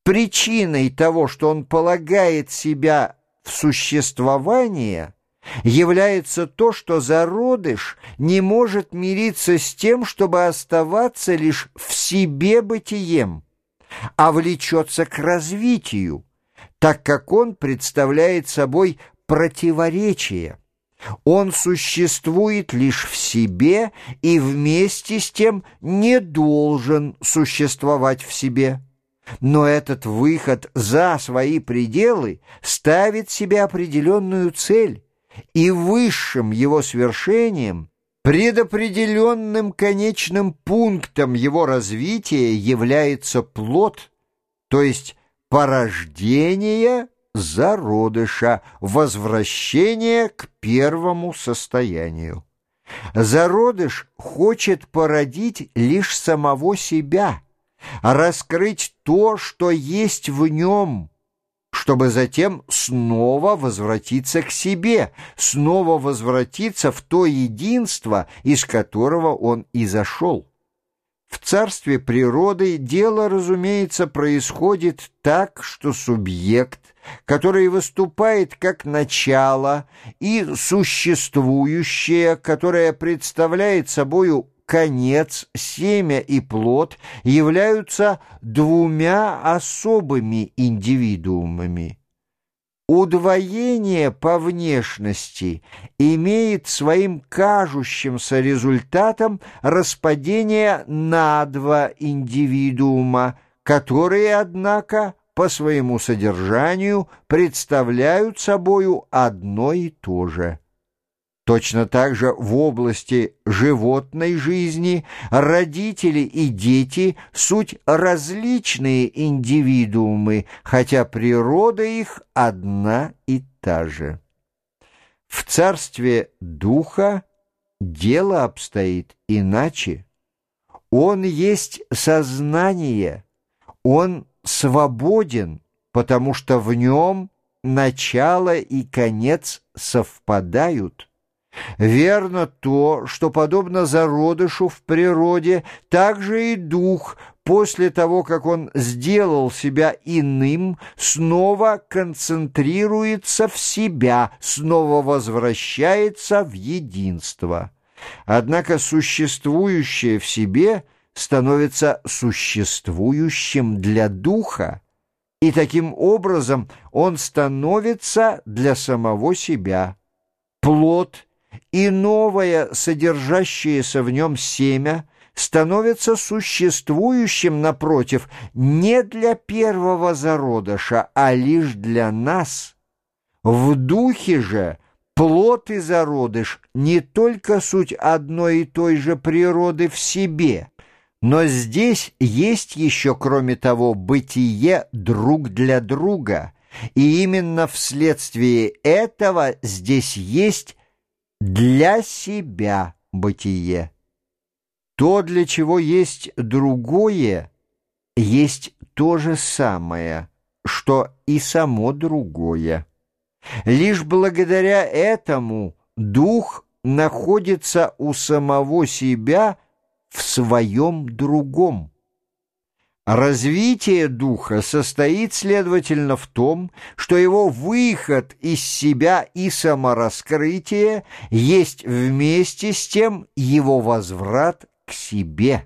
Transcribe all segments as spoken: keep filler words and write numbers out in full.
Причиной того, что он полагает себя в существование, является то, что зародыш не может мириться с тем, чтобы оставаться лишь в себе бытием, а влечется к развитию, так как он представляет собой противоречие. Он существует лишь в себе и вместе с тем не должен существовать в себе. Но этот выход за свои пределы ставит себе определенную цель, и высшим его свершением, предопределенным конечным пунктом его развития является плод, то есть порождение зародыша, возвращение к первому состоянию. Зародыш хочет породить лишь самого себя, раскрыть то, что есть в нем, чтобы затем снова возвратиться к себе, снова возвратиться в то единство, из которого он и зашел. В царстве природы дело, разумеется, происходит так, что субъект, который выступает как начало, и существующее, которое представляет собою конец, семя и плод, являются двумя особыми индивидуумами. Удвоение по внешности имеет своим кажущимся результатом распадение на два индивидуума, которые, однако, по своему содержанию представляют собою одно и то же. Точно так же в области животной жизни родители и дети – суть различные индивидуумы, хотя природа их одна и та же. В царстве духа дело обстоит иначе. Он есть сознание, он свободен, потому что в нем начало и конец совпадают. Верно то, что, подобно зародышу в природе, также и дух, после того, как он сделал себя иным, снова концентрируется в себя, снова возвращается в единство. Однако существующее в себе становится существующим для духа, и таким образом он становится для самого себя. Плод и новое, содержащееся в нем семя, становится существующим, напротив, не для первого зародыша, а лишь для нас. В духе же плод и зародыш не только суть одной и той же природы в себе, но здесь есть еще, кроме того, бытие друг для друга, и именно вследствие этого здесь есть для себя бытие. То, для чего есть другое, есть то же самое, что и само другое. Лишь благодаря этому дух находится у самого себя в своем другом. Развитие духа состоит, следовательно, в том, что его выход из себя и самораскрытие есть вместе с тем его возврат к себе.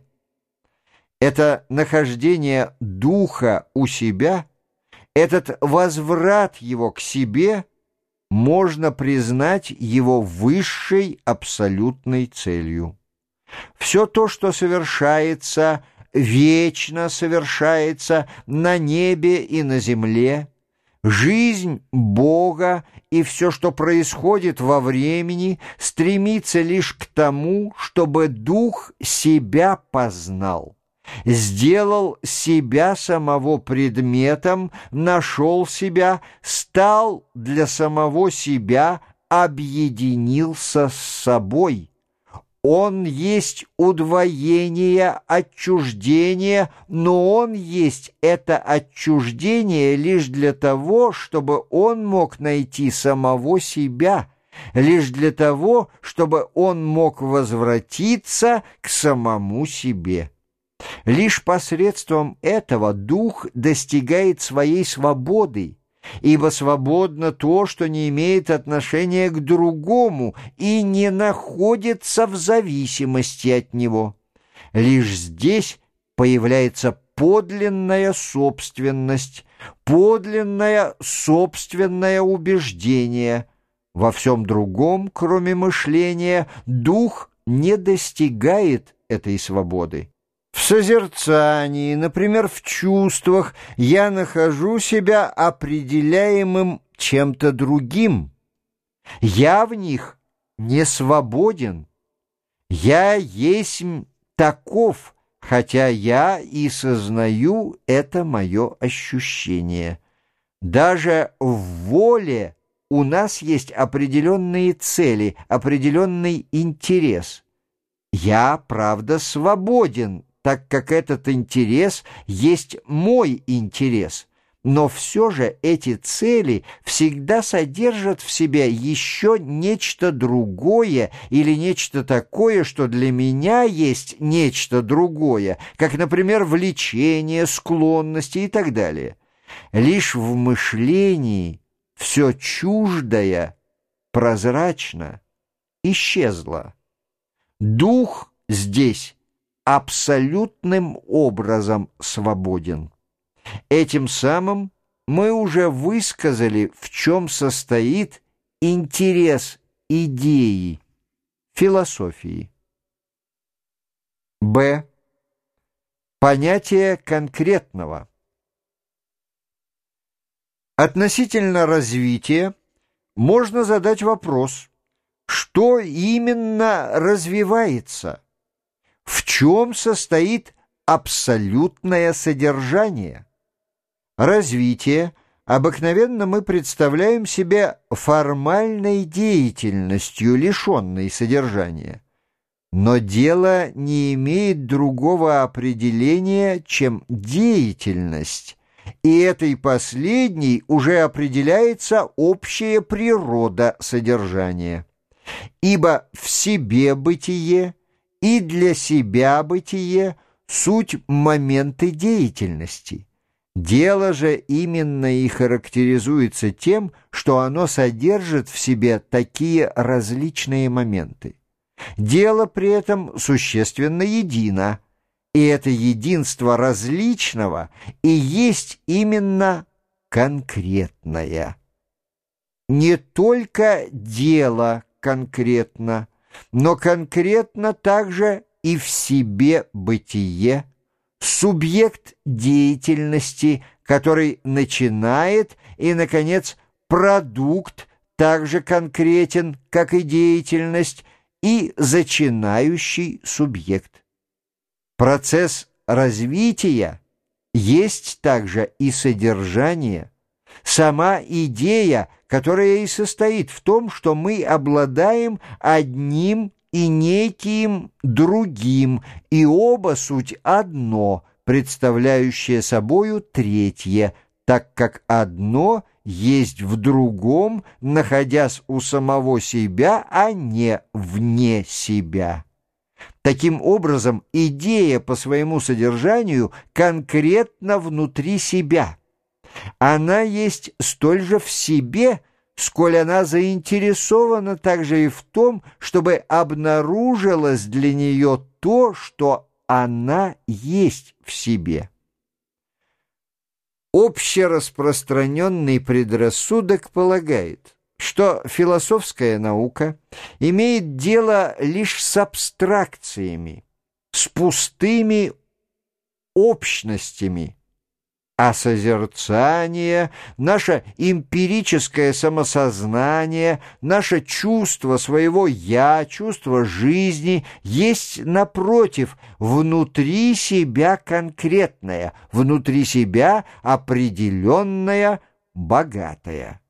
Это нахождение духа у себя, этот возврат его к себе можно признать его высшей абсолютной целью. Все то, что совершается, вечно совершается на небе и на земле, жизнь Бога и все, что происходит во времени, стремится лишь к тому, чтобы дух себя познал, сделал себя самого предметом, нашел себя, стал для самого себя, объединился с собой. Он есть удвоение, отчуждение, но он есть это отчуждение лишь для того, чтобы он мог найти самого себя, лишь для того, чтобы он мог возвратиться к самому себе. Лишь посредством этого дух достигает своей свободы, ибо свободно то, что не имеет отношения к другому и не находится в зависимости от него. Лишь здесь появляется подлинная собственность, подлинное собственное убеждение. Во всем другом, кроме мышления, дух не достигает этой свободы. В созерцании, например, в чувствах, я нахожу себя определяемым чем-то другим. Я в них не свободен. Я есть таков, хотя я и сознаю это мое ощущение. Даже в воле у нас есть определенные цели, определенный интерес. Я, правда, свободен, так как этот интерес есть мой интерес, но все же эти цели всегда содержат в себе еще нечто другое или нечто такое, что для меня есть нечто другое, как, например, влечение, склонности и так далее. Лишь в мышлении все чуждое, прозрачно, исчезло. Дух здесь абсолютным образом свободен. Этим самым мы уже высказали, в чем состоит интерес идеи, философии. Б. Понятие конкретного. Относительно развития можно задать вопрос, что именно развивается, в чем состоит абсолютное содержание. Развитие обыкновенно мы представляем себе формальной деятельностью, лишенной содержания. Но дело не имеет другого определения, чем деятельность, и этой последней уже определяется общая природа содержания. Ибо в себе бытие и для себя бытие суть моменты деятельности. Дело же именно и характеризуется тем, что оно содержит в себе такие различные моменты. Дело при этом существенно едино, и это единство различного и есть именно конкретное. Не только дело конкретно, но конкретно также и в себе бытие, субъект деятельности, который начинает, и, наконец, продукт также конкретен, как и деятельность, и зачинающий субъект. Процесс развития есть также и содержание, сама идея, которая и состоит в том, что мы обладаем одним и неким другим, и оба суть одно, представляющее собою третье, так как одно есть в другом, находясь у самого себя, а не вне себя. Таким образом, идея по своему содержанию конкретно внутри себя. Она есть столь же в себе, сколь она заинтересована также и в том, чтобы обнаружилось для нее то, что она есть в себе. Общераспространенный предрассудок полагает, что философская наука имеет дело лишь с абстракциями, с пустыми общностями, а созерцание, наше эмпирическое самосознание, наше чувство своего «я», чувство жизни есть, напротив, внутри себя конкретное, внутри себя определенное, богатое.